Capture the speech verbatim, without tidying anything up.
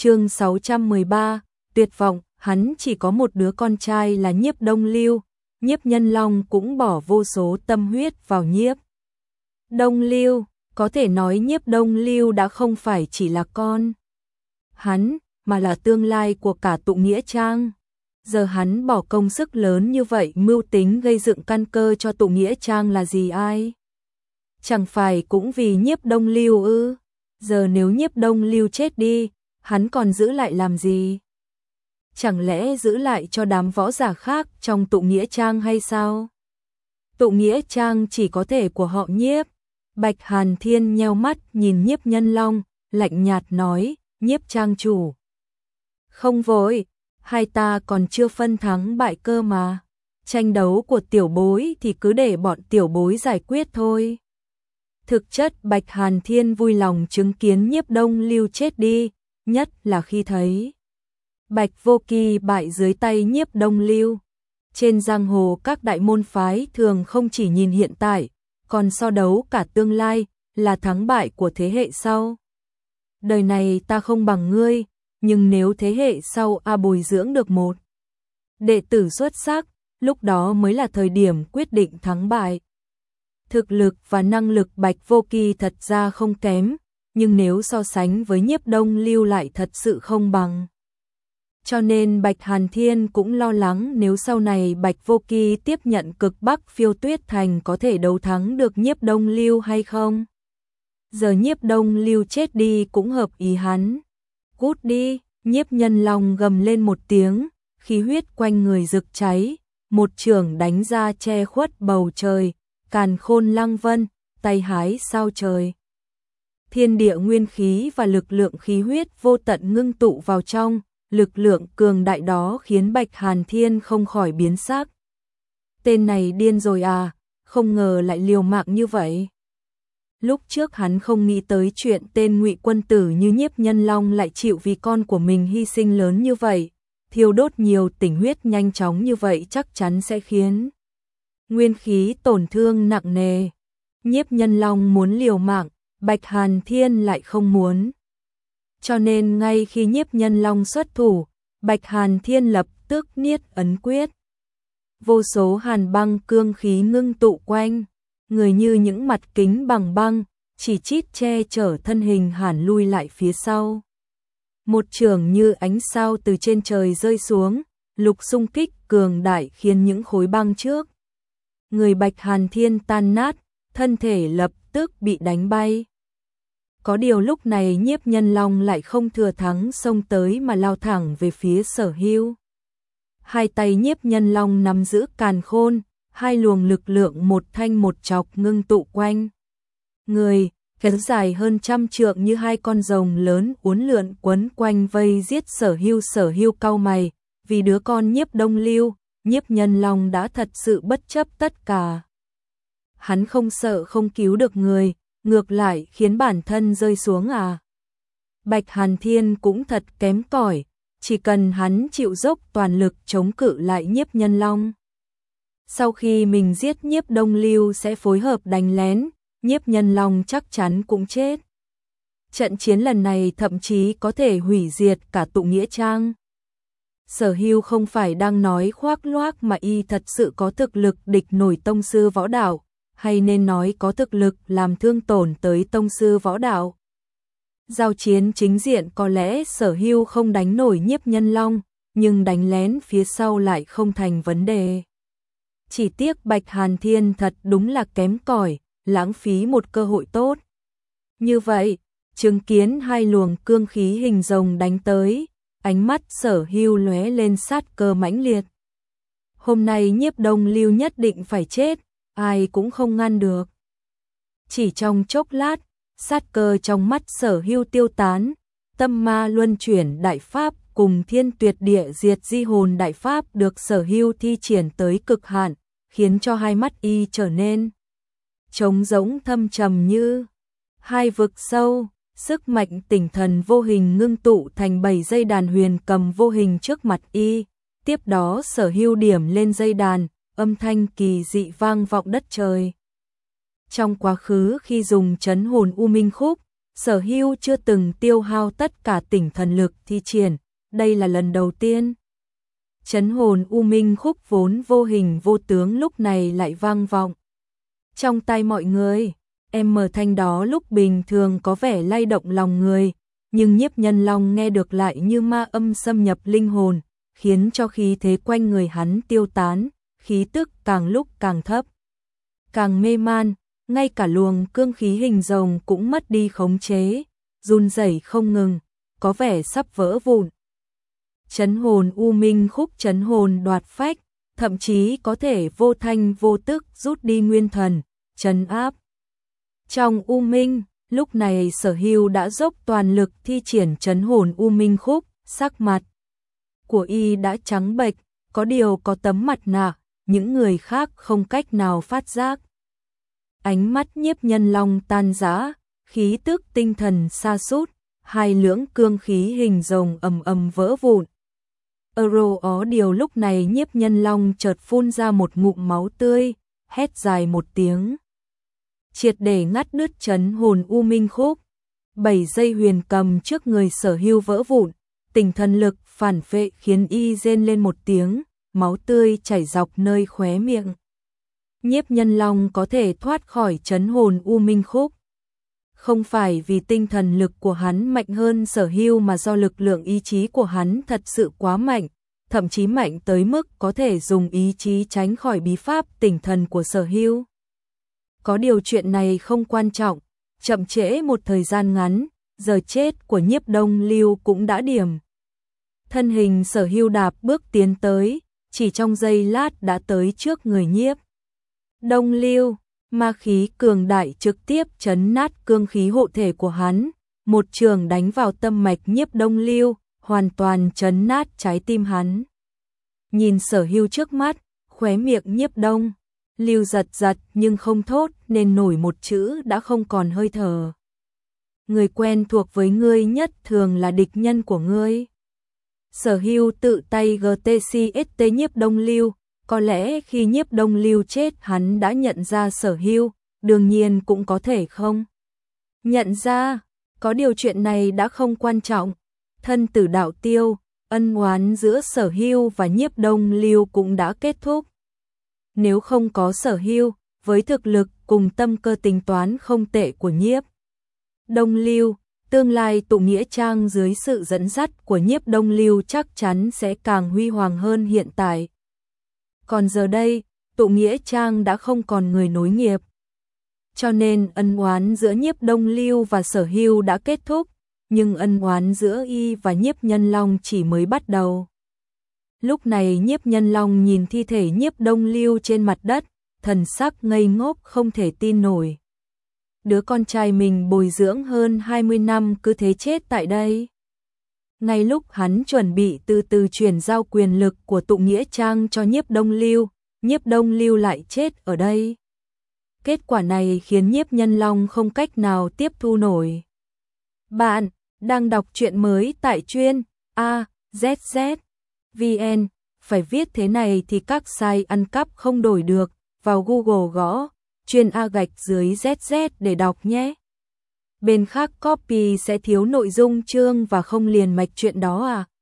Chương sáu trăm mười ba, tuyệt vọng. Hắn chỉ có một đứa con trai là Nhiếp Đông Lưu, Nhiếp Nhân Long cũng bỏ vô số tâm huyết vào Nhiếp Đông Lưu, có thể nói Nhiếp Đông Lưu đã không phải chỉ là con hắn, mà là tương lai của cả tụ nghĩa trang. Giờ hắn bỏ công sức lớn như vậy mưu tính gây dựng căn cơ cho tụ nghĩa trang là gì ai? Chẳng phải cũng vì Nhiếp Đông Lưu ư? Giờ nếu Nhiếp Đông Lưu chết đi, hắn còn giữ lại làm gì? Chẳng lẽ giữ lại cho đám võ giả khác trong tụ nghĩa trang hay sao? Tụ nghĩa trang chỉ có thể của họ Nhiếp. Bạch Hàn Thiên nheo mắt nhìn Nhiếp Nhân Long, lạnh nhạt nói, Nhiếp trang chủ. Không vội, hai ta còn chưa phân thắng bại cơ mà. Tranh đấu của tiểu bối thì cứ để bọn tiểu bối giải quyết thôi. Thực chất Bạch Hàn Thiên vui lòng chứng kiến Nhiếp Đông Lưu chết đi, nhất là khi thấy Bạch Vô Kỳ bại dưới tay Nhiếp Đông Lưu. Trên giang hồ các đại môn phái thường không chỉ nhìn hiện tại, còn so đấu cả tương lai, là thắng bại của thế hệ sau. Đời này ta không bằng ngươi, nhưng nếu thế hệ sau a bồi dưỡng được một đệ tử xuất sắc, lúc đó mới là thời điểm quyết định thắng bại. Thực lực và năng lực Bạch Vô Kỳ thật ra không kém, nhưng nếu so sánh với Nhiếp Đông Lưu lại thật sự không bằng. Cho nên Bạch Hàn Thiên cũng lo lắng nếu sau này Bạch Vô Kỳ tiếp nhận Cực Bắc Phiêu Tuyết Thành có thể đấu thắng được Nhiếp Đông Lưu hay không. Giờ Nhiếp Đông Lưu chết đi cũng hợp ý hắn. Cút đi, Nhiếp Nhân Long gầm lên một tiếng, khí huyết quanh người rực cháy, một chưởng đánh ra che khuất bầu trời, càn khôn lăng vân, tay hái sao trời. Thiên địa nguyên khí và lực lượng khí huyết vô tận ngưng tụ vào trong, lực lượng cường đại đó khiến Bạch Hàn Thiên không khỏi biến sắc. Tên này điên rồi à, không ngờ lại liều mạng như vậy. Lúc trước hắn không nghĩ tới chuyện tên Ngụy quân tử như Nhiếp Nhân Long lại chịu vì con của mình hy sinh lớn như vậy, thiêu đốt nhiều tình huyết nhanh chóng như vậy chắc chắn sẽ khiến nguyên khí tổn thương nặng nề. Nhiếp Nhân Long muốn liều mạng, Bạch Hàn Thiên lại không muốn. Cho nên ngay khi Nhiếp Nhân Long xuất thủ, Bạch Hàn Thiên lập tức niết ấn quyết. Vô số hàn băng cương khí ngưng tụ quanh, người như những mặt kính bằng băng, chỉ chít che chở thân hình Hàn lui lại phía sau. Một chưởng như ánh sao từ trên trời rơi xuống, lục xung kích cường đại khiến những khối băng trước người Bạch Hàn Thiên tan nát, thân thể lập tức bị đánh bay. Có điều lúc này Nhiếp Nhân Long lại không thừa thắng xông tới mà lao thẳng về phía Sở Hưu. Hai tay Nhiếp Nhân Long nắm giữ càn khôn, hai luồng lực lượng một thanh một chọc ngưng tụ quanh người, kéo dài hơn trăm trượng như hai con rồng lớn uốn lượn quấn quanh vây giết Sở Hưu. Sở Hưu cau mày, vì đứa con Nhiếp Đông Lưu, Nhiếp Nhân Long đã thật sự bất chấp tất cả. Hắn không sợ không cứu được người, ngược lại khiến bản thân rơi xuống à. Bạch Hàn Thiên cũng thật kém cỏi, chỉ cần hắn chịu dốc toàn lực chống cự lại Nhiếp Nhân Long. Sau khi mình giết Nhiếp Đông Lưu sẽ phối hợp đánh lén, Nhiếp Nhân Long chắc chắn cũng chết. Trận chiến lần này thậm chí có thể hủy diệt cả tụ nghĩa trang. Sở Hưu không phải đang nói khoác loác mà y thật sự có thực lực địch nổi tông sư võ đạo, hay nên nói có thực lực làm thương tổn tới tông sư võ đạo. Giao chiến chính diện có lẽ Sở Hưu không đánh nổi Nhiếp Nhân Long, nhưng đánh lén phía sau lại không thành vấn đề. Chỉ tiếc Bạch Hàn Thiên thật đúng là kém cỏi, lãng phí một cơ hội tốt. Như vậy, chứng kiến hai luồng cương khí hình rồng đánh tới, ánh mắt Sở Hưu lóe lên sát cơ mãnh liệt. Hôm nay Nhiếp Đông Lưu nhất định phải chết, ai cũng không ngăn được. Chỉ trong chốc lát, sát cơ trong mắt Sở Hưu tiêu tán, tâm ma luân chuyển đại pháp cùng thiên tuyệt địa diệt di hồn đại pháp được Sở Hưu thi triển tới cực hạn, khiến cho hai mắt y trở nên trống rỗng thâm trầm như hai vực sâu. Sức mạnh tinh thần vô hình ngưng tụ thành bảy dây đàn huyền cầm vô hình trước mặt y, tiếp đó Sở Hưu điểm lên dây đàn, âm thanh kỳ dị vang vọng đất trời. Trong quá khứ khi dùng trấn hồn U Minh Khúc, Sở Hưu chưa từng tiêu hao tất cả tinh thần lực thi triển, đây là lần đầu tiên. Trấn hồn U Minh Khúc vốn vô hình vô tướng lúc này lại vang vọng trong tai mọi người. Em mở thanh đó lúc bình thường có vẻ lay động lòng người, nhưng Nhiếp Nhân Long nghe được lại như ma âm xâm nhập linh hồn, khiến cho khí thế quanh người hắn tiêu tán, khí tức càng lúc càng thấp, càng mê man, ngay cả luồng cương khí hình rồng cũng mất đi khống chế, run rẩy không ngừng, có vẻ sắp vỡ vụn. Trấn hồn U Minh Khúc trấn hồn đoạt phách, thậm chí có thể vô thanh vô tức rút đi nguyên thần, trấn áp. Trong U Minh, lúc này Sở Hưu đã dốc toàn lực thi triển trấn hồn U Minh Khúc, sắc mặt của y đã trắng bệch, có điều có tấm mặt nạ, những người khác không cách nào phát giác. Ánh mắt Nhiếp Nhân Long tan rã, khí tức tinh thần sa sút, hai lưỡng cương khí hình rồng ầm ầm vỡ vụn. Euro ó điều lúc này Nhiếp Nhân Long chợt phun ra một ngụm máu tươi, hét dài một tiếng. Triệt để ngắt đứt trấn hồn U Minh Khúc. Bảy dây huyền cầm trước người Sở Hưu vỡ vụn, tinh thần lực phản phệ khiến y rên lên một tiếng, máu tươi chảy dọc nơi khóe miệng. Nhiếp Nhân Long có thể thoát khỏi trấn hồn U Minh Khúc, không phải vì tinh thần lực của hắn mạnh hơn Sở Hưu mà do lực lượng ý chí của hắn thật sự quá mạnh, thậm chí mạnh tới mức có thể dùng ý chí tránh khỏi bí pháp tinh thần của Sở Hưu. Có điều chuyện này không quan trọng, chậm trễ một thời gian ngắn, giờ chết của Nhiếp Đông Lưu cũng đã điểm. Thân hình Sở Hưu đạp bước tiến tới, chỉ trong giây lát đã tới trước người Nhiếp Đông Lưu, ma khí cường đại trực tiếp chấn nát cương khí hộ thể của hắn, một trường đánh vào tâm mạch Nhiếp Đông Lưu, hoàn toàn chấn nát trái tim hắn. Nhìn Sở Hưu trước mắt, khóe miệng Nhiếp Đông Lưu giật giật nhưng không thốt nên nổi một chữ đã không còn hơi thở. Người quen thuộc với ngươi nhất thường là địch nhân của ngươi. Sở Hưu tự tay giê tê xê ét tê Nhiếp Đông Lưu, có lẽ khi Nhiếp Đông Lưu chết hắn đã nhận ra Sở Hưu, đương nhiên cũng có thể không nhận ra, có điều chuyện này đã không quan trọng. Thân tử đạo tiêu, ân oán giữa Sở Hưu và Nhiếp Đông Lưu cũng đã kết thúc. Nếu không có Sở Hưu, với thực lực cùng tâm cơ tính toán không tệ của Nhiếp Đông Lưu, tương lai tụ nghĩa trang dưới sự dẫn dắt của Nhiếp Đông Lưu chắc chắn sẽ càng huy hoàng hơn hiện tại. Còn giờ đây, tụ nghĩa trang đã không còn người nối nghiệp. Cho nên ân oán giữa Nhiếp Đông Lưu và Sở Hưu đã kết thúc, nhưng ân oán giữa y và Nhiếp Nhân Long chỉ mới bắt đầu. Lúc này Nhiếp Nhân Long nhìn thi thể Nhiếp Đông Lưu trên mặt đất, thần sắc ngây ngốc không thể tin nổi. Đứa con trai mình bồi dưỡng hơn hai mươi năm cứ thế chết tại đây. Ngay lúc hắn chuẩn bị từ từ chuyển giao quyền lực của tụ nghĩa trang cho Nhiếp Đông Lưu, Nhiếp Đông Lưu lại chết ở đây. Kết quả này khiến Nhiếp Nhân Long không cách nào tiếp thu nổi. Bạn đang đọc truyện mới tại chuyên A Z Z vn, phải viết thế này thì các site ăn cắp không đổi được, vào Google gõ chuyên A gạch dưới Z Z để đọc nhé. Bên khác copy sẽ thiếu nội dung chương và không liền mạch chuyện đó à.